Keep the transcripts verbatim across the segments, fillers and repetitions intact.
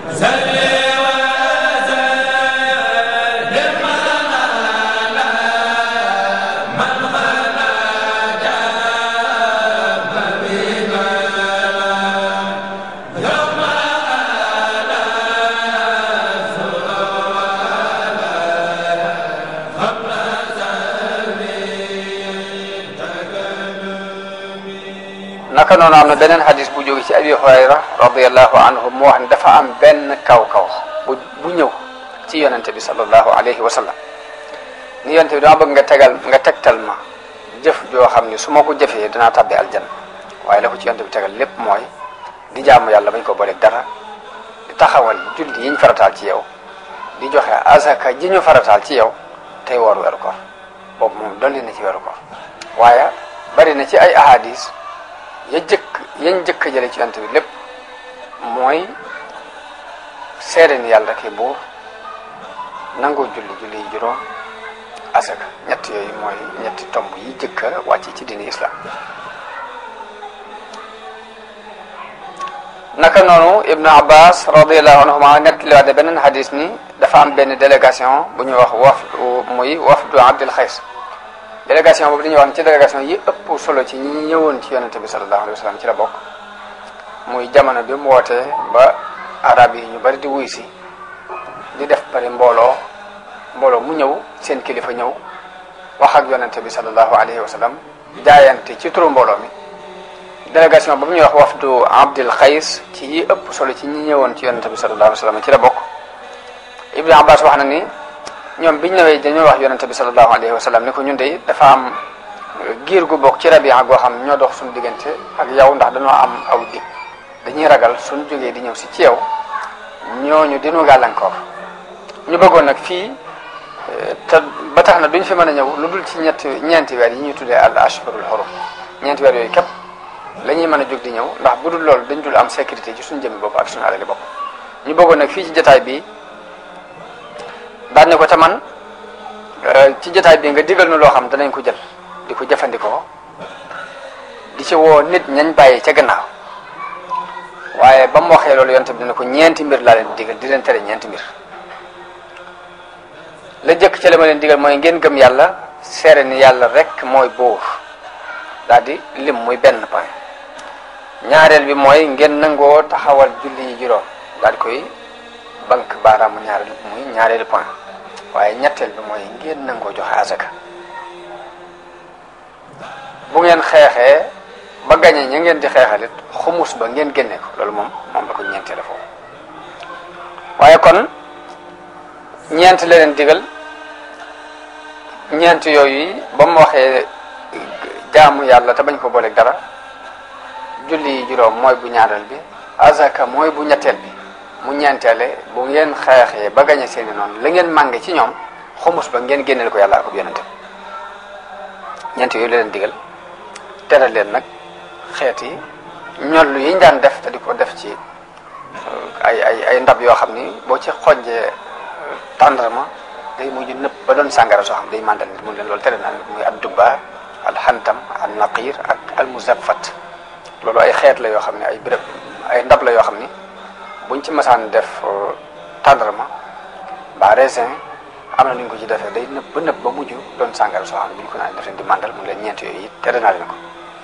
naka noonu am na beneen xadis bu jóge ci abi hurayra radiallahu anhu mu wax ne dafa am benn kaw kaw bu bu ñëw ci yonente bi sallallahu alayhi wa sallam ni yonente bi dama bëgg nga tegal nga tegtal ma jëf joo xam ni su ma ko jëfee dinaa tabbi aljanna waaye la ko ci yonente bi tegal lépp mooy di jaamu yàlla bañ ko booleeg dara di taxawal julli yiñ farataal ci yow di joxe azaka ji ñu farataal ci yow tey woor weeru koor boobu moom dolli na ci weeru koor waaye bari na ci ay ahadis ya jëkk yañ jëkk jële ci yonent bi lépp mooy seede ni yàlla ki buur nangoo julli julli yi juróom asaka ñett yooyu mooy ñetti tomb yi jëkk a wàcc ci diini islam naka noonu ibnu abbas radiallahu anhuma nettaliwaat beneen hadis ni dafa am benn délégation bu ñuy wax wafdu muy wafdu abdul xays délégation boobu dañuy wax ne ci délégation yi ëpp solo ci ñi ñëwoon ci yonente bi sallallahu alayhi wa sallam ci la bokk muy jamono bi mu wootee ba arab yi ñu bari di wuy si di def bari mbooloo mbooloo mu ñëw seen kilifa ñëw wax ak yonente bi sallallahu alayhi wa sallam jaayante ci turu mbooloo mi délégation boobu ñuy wax wafdu abdul xays ci yi ëpp solo ci ñi ñëwoon ci yonente bi sallallahu alayhi wa sallam ci la bokk ibnu abbas wax na ni ñoom biñ ñëwee dañoo wax yonente bi sallallahu alayhi wa sallam ni ko ñun de dafa am giir gu bokk ci rabia goo xam ñoo dox suñu diggante ak yow ndax dañoo am aw dig dañuy ragal suñu jógee di ñëw si ci yow ñooñu dinu gàllankoor ñu bëggoon nag fii te ba tax na duñ fi mën a ñëw lu dul ci ñetti ñeenti weer yi ñuy tuddee al ashhurul hurum ñeenti weer yooyu képp la ñuy mën a jóg di ñëw ndax bu dul loolu dañ dul am sécurité ci suñu jëmmi bopp ak suñu alali bopp ñu bëggoon nag fii ci jotaay bi daan ne ko te man ci jotaay bi nga digal nu loo xam danañ ko jël di ko jëfandikoo di ci woo nit ñañ bàyyi ca gannaaw waaye ba mu waxee loolu yonte bi dina ko ñeenti mbir laa leen digal di leen tere ñeenti mbir la jëkk ci la ma leen digal mooy ngeen gëm yàlla seere ni yàlla rek mooy buur daal di lim muy benn point ñaareel bi mooy ngeen nangoo taxawal julli yi juróom daal di koy bank baaraamu ñaareel muy ñaareelu point waaye ñetteel bi mooy ngeen nangoo joxe asaka bu ngeen xeexee ba gañe ña ngeen di xeexalit xumus ba ngeen génne ko loolu moom moom la ko ñeenteel foofu waaye kon ñeent la leen digal ñeent yooyu ba mu waxee jaamu yàlla te bañ ko booleeg dara julli yi juróom mooy bu ñaareel bi azaka mooy bu ñetteel bi mu ñeenteele bu ngeen xeexee ba gañe seeni noonu la ngeen mànge ci ñoom xumus ba ngeen génneel ko yàlla ak yonente ñeent yooyu la leen digal tere leen nag xeet yi ñollu yiñ daan def te di ko def ci ay ay ay ndab yoo xam ni boo ci xojjee tàndarma day mujj nëpp ba doon sàngara soo xam day màndal nit mun leen loolu tere naa muy ad dubba al xantam al naqir ak al muzaffat loolu ay xeet la yoo xam ne ay béréb ay ndab la yoo xam ni buñ ci masaan def tàndarma ba raisin am na nu ñu ko ci defee day nëb ba nëb ba mujj doon sàngara soo xam ne bu ñu ko naan def leen di màndal mu leen ñeent yooyu it tere naa leen ko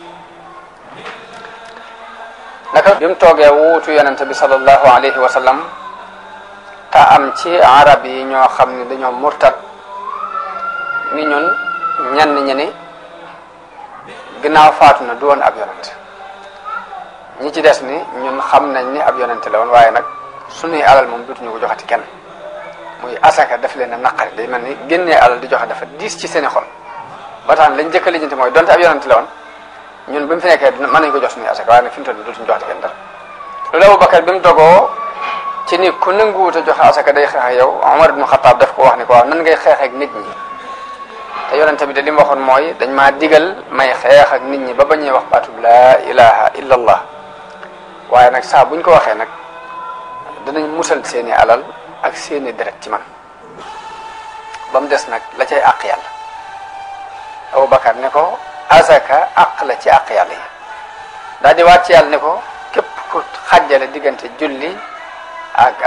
naka bi mu toogee wuutu yonente bi sallallahu alayhi wa sallam te am ci arab yi ñoo xam ne dañoo murtat ni ñun ñenn ñi ni ginnaaw faatu na du woon ab yonent ñi ci des ni ñun xam nañ ni ab yonent la woon waaye nag suñuy alal moom dutuñu ko joxati kenn muy asaka daf leen a naqari day mel ni génnee alal di joxe dafa diis ci seeni xol ba tax lañ njëkk a lijjanti mooy donte ab yonent la woon ñun bi mu fi nekkee mën nañu ko jox suñuy asaka waaye nag fi mu toll nii dutuñu joxati kenn dara loolu Abubakar bi mu dogoo ci ni ku nanguwut a joxe asaka day xeex ak yow Omar ibn Khattab daf ko wax ni ko waaw nan ngay xeex ak nit ñi te yonente bi de li mu waxoon mooy dañ maa digal may xeex ak nit ñi ba bañuy wax baatub laa ilaha illa allah waaye nag saa buñ ko waxee nag danañ musal seeni alal ak seeni deret ci man ba mu des nag la cay àq yàlla Abubakar ne ko asaka àq la ci àq yàlla yi daal di waat ci yàlla ne ko képp ku xàjjale diggante julli ak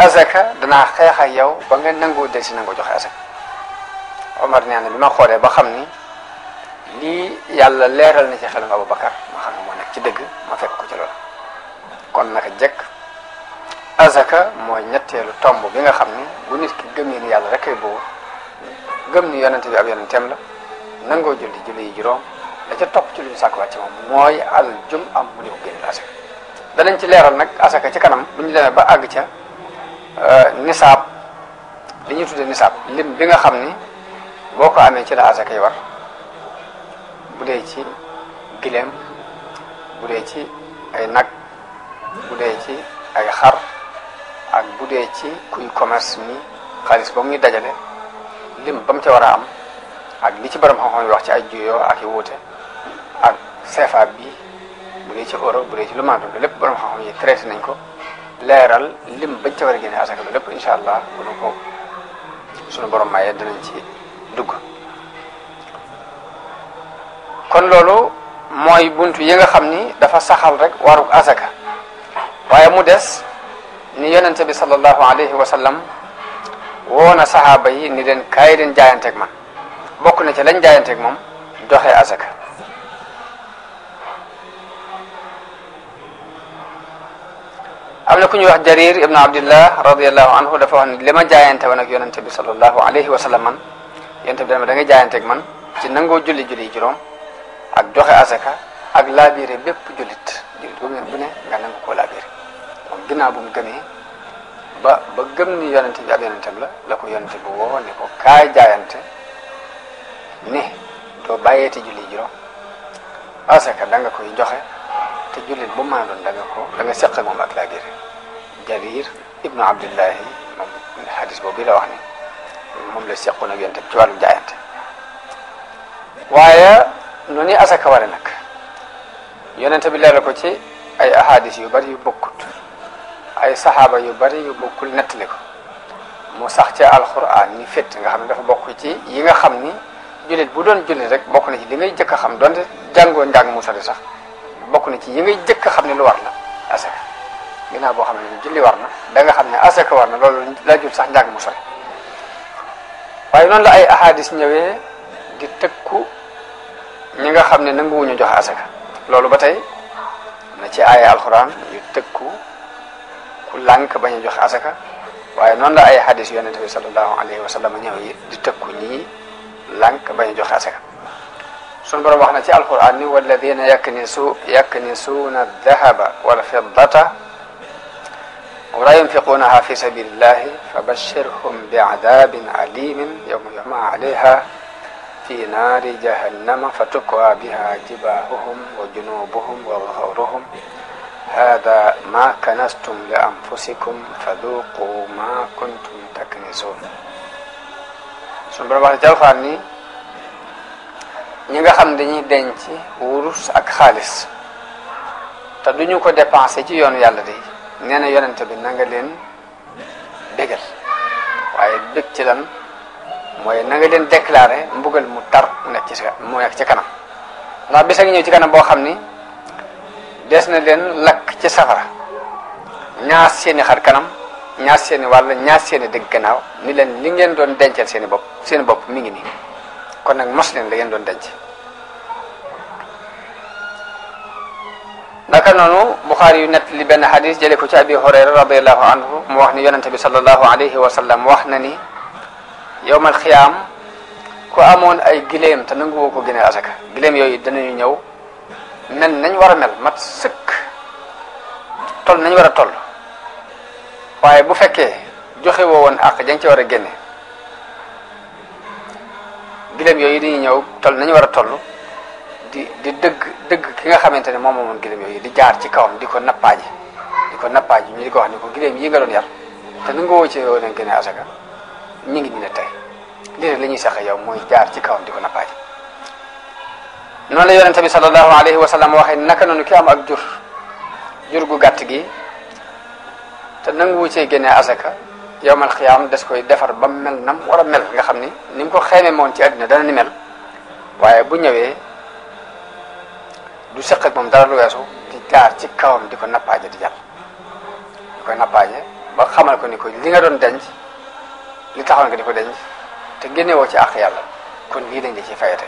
azaka danaa xeex ak yow ba nga nangoo del si nangoo joxe azaka. Omar nee na bi ma xoolee ba xam ni lii yàlla leeral na ci xelum Abubakar ma xam ne moo nekk ci dëgg ma fekk ko ci loolu. kon naka jekk azaka mooy ñetteelu tomb bi nga xam ni bu nit ki gëmee ni yàlla rek ay boobu gëm ni yonente bi ab yonenteem la nangoo julli julli yi juróom la ca topp ci lu ñu sàkkuwaat ci moom mooy al jum am mu di ko génn asaka. danañ ci leeral nag asaka ci kanam bu ñu demee ba àgg ca nisaab li ñuy tuddee nisaab lim bi nga xam ni boo ko amee ci la asaka yi war bu dee ci gileem bu dee ci ay nag bu dee ci ay xar ak bu dee ci kuy commerce mi xaalis ba muy dajale lim ba mu ca war a am ak li ci borom xam-xam yi wax ci ay juyoo ak i wuute ak C F A bi bu dee ci euro bu dee ci lu ma doon lépp borom xam-xam yi traité nañ ko leeral lim bañ ca war a génne asaka bi lépp incha allah bu nu ko sunu borom maye dinañ ci dugg. kon loolu mooy buntu yi nga xam ni dafa saxal rek waruk asaka waaye mu des ni yonente bi sallallahu alayhi wa sallam woo na saxaaba yi ni leen kaay leen jaayanteeg man bokk na ci lañ jaayanteeg moom joxe asaka. am na ku ñuy wax Jarir ibnu Abdillah radiyallahu anhu dafa wax ni li ma jaayante woon ak yonente bi sallallahu alayhi wa sallam man yonente bi dama da ngay jaayanteeg man ci nangoo julli julli juróom ak joxe asaka ak laabiire bépp jullit jullit bu bu ne nga nangu koo laabiire moom ginnaaw bu mu gëmee ba ba gëm ni yonente bi ab yonenteem la la ko yonente bi woo ne ko kaay jaayante ne doo bàyyeeti julli juróom asaka da nga koy joxe te jullit bu mën a doon da nga ko da nga seq moom ak laabiire. Jarir ibnu Abdillahi moom hadis boobu bi la wax ni moom la seqoon ak yonente bi ci wàllu jaayante. waaye nu ni asaka ware nag yonente bi leeral ko ci ay ahadis yu bari yu bokkut ay saxaaba yu bari yu bokkul nettali ko mu sax ci alquran ni fétt nga xam ne dafa bokk ci yi nga xam ni jullit bu doon jullit rek bokk na ci li ngay jëkk a xam donte jàngoo njàng mu sori sax bokk na ci yi ngay jëkk a xam ne lu war la asaka ginnaaw boo xam ne julli war na da nga xam ne asaka war na loolu la jul sax njàng mu sori waaye noonu la ay ahadis ñëwee di tëkku ñi nga xam ne nanguwuñu joxe asaka loolu ba tey na ci aaya alxuraan yu tëkku ku lànk bañ a joxe asaka waaye noonu la ay hadis yonente bi sallallahu alayhi wa sallam ñëw yi di tëkku ñii lànk bañ a joxe asaka sunu borom wax na ci alxuraan ni walladina yaknisu yaknisuuna aldahaba walfiddata wala yunfiquunaha fi sabilillahi fabashirhum biadabin alimin yawma yuhma alayha في نار جهنم فتكوى بها جباههم وجنوبهم وظهورهم هذا ما كنستم لأنفسكم فذوقوا ما كنتم تكنزون. suñu borom wax jawfaan ni ñi nga xam dañuy denc wurus ak xaalis te duñu ko dépensé ci yoonu yàlla de nee na yonente bi na nga leen bégal waaye bég ci lan mooy na nga leen déclaré mbugal mu tar mu nekk ci mu nekk ci kanam ndax bis a ngi ñëw ci kanam boo xam ni des na leen lakk ci safara ñaas seeni xar kanam ñaas seeni wàll ñaas seeni dëgg gannaaw ni leen li ngeen doon dencal seeni bopp seeni bopp mi ngi nii kon nag mos leen la ngeen doon denc. naka noonu Buxaari yu nett li benn xadis jële ko ci Abi Hurayra radiyallahu anhu mu wax ni yonente bi sallallahu alayhi wa sallam wax na ni yowmal xiyaam ku amoon ay gileem te nanguwoo ko génne asaka gileem yooyu danañu ñëw mel nañ war a mel mat sëkk toll nañ war a toll waaye bu fekkee joxe woo woon àq jang ci war a génne gileem yooyu dañuy ñëw toll nañ war a toll di di dëgg dëgg ki nga xamante ne moom moomoon gileem yooyu di jaar ci kawam di ko nappaaji di ko nappaaji ñu di ko wax ni ko gileem yi nga doon yar te nanguwoo ci woon a génne asaka ñu ngi dina tey lii la ñuy saxe yow mooy jaar ci kawam di ko nappaaji. noonu la yonente bi sallallahu alayhi wa sallam waxee naka noonu ki am ak jur jur gu gàtt gi te nanguwu cee génnee asaka yowmal xiyaam des koy defar ba mel nam war a mel nga xam ni ni mu ko xeeme moon ci àddina dana ni mel waaye bu ñëwee du seq ak moom dara lu weesu di jaar ci kawam di ko nappaaje di jàll di koy nappaaje ba xamal ko ni ko li nga doon denc li taxoon nga di ko denc te génnewoo ci àq yàlla kon lii lañ la ci fayate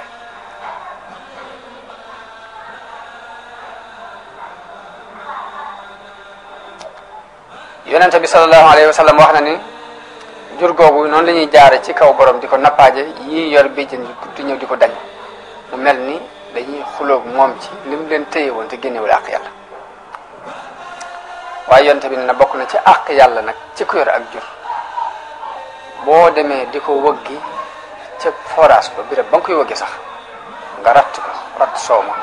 yonente bi sallallahu alayhi wa sallam wax na ni jur googu noonu la ñuy jaare ci kaw borom di ko nappaaje yii yor béjjën yi di ñëw di ko dañ mu mel ni dañuy xuloog moom ci li mu leen téye woon te génnewul àq yàlla waaye yonente bi ne na bokk na ci àq yàlla nag ci ku yor ak jur boo demee di ko wëggi ca forage ba birab ba nga koy wëggi sax nga ratt ko ratt soow ma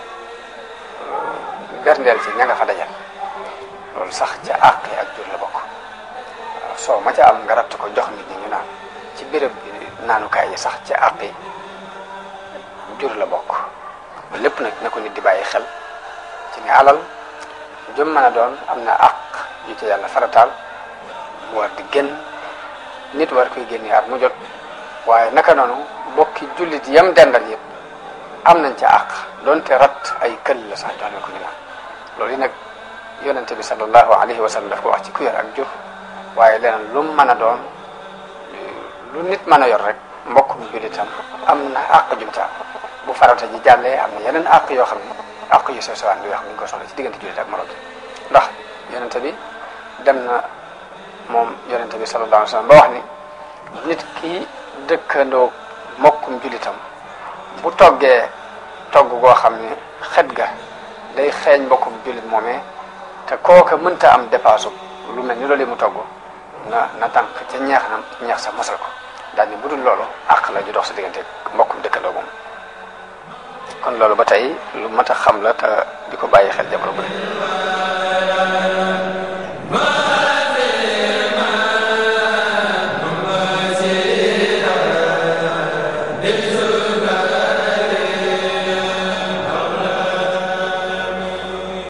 berndeel ci ña nga fa dajal loolu sax ca àq ak jur la bokk waaw soow ma ca am nga ratt ko jox nit ñi ñu naan ci birab bi naanukaay yi sax ca àq yi jur la bokk lépp nag na ko nit di bàyyi xel ci ne alal jëm mën a doon am na àq yu ci yàlla farataal mu war di génn nit war koy génne at mu jot waaye naka noonu bokki jullit yam dendal yëpp am nañ ca àq doonte rat ay këll la sax jox leen ko ñu naan loolu yi nag yonente bi sallallahu alayhi wa sallam daf ko wax ci ku yor ak jur waaye leneen lu mën a doon lu nit mën a yor rek mbokkum jullitam am na àq jum ca am bu farata ji jàllee am na yeneen àq yoo xam ne àq yu sew sewaan yoo xam ne ñu ko soxla ci diggante jullit ak morom ndax yonente bi dem na moom yonente bi sallallahu alayhi wa sallam ba wax ni nit ki dëkkandoo mbokkum jullitam bu toggee togg goo xam ne xet ga day xeeñ mbokkum jullit moomee te kooka mënta am dépasse lu mel ni loolu mu togg na na tànk ca ñeex na ñeex sa mosal ko daal ni bu dul loolu àq la ju dox sa diggante mbokkum dëkkandoo moom kon loolu ba tey lu mat a xam la te di ko bàyyi xel jamono bu ne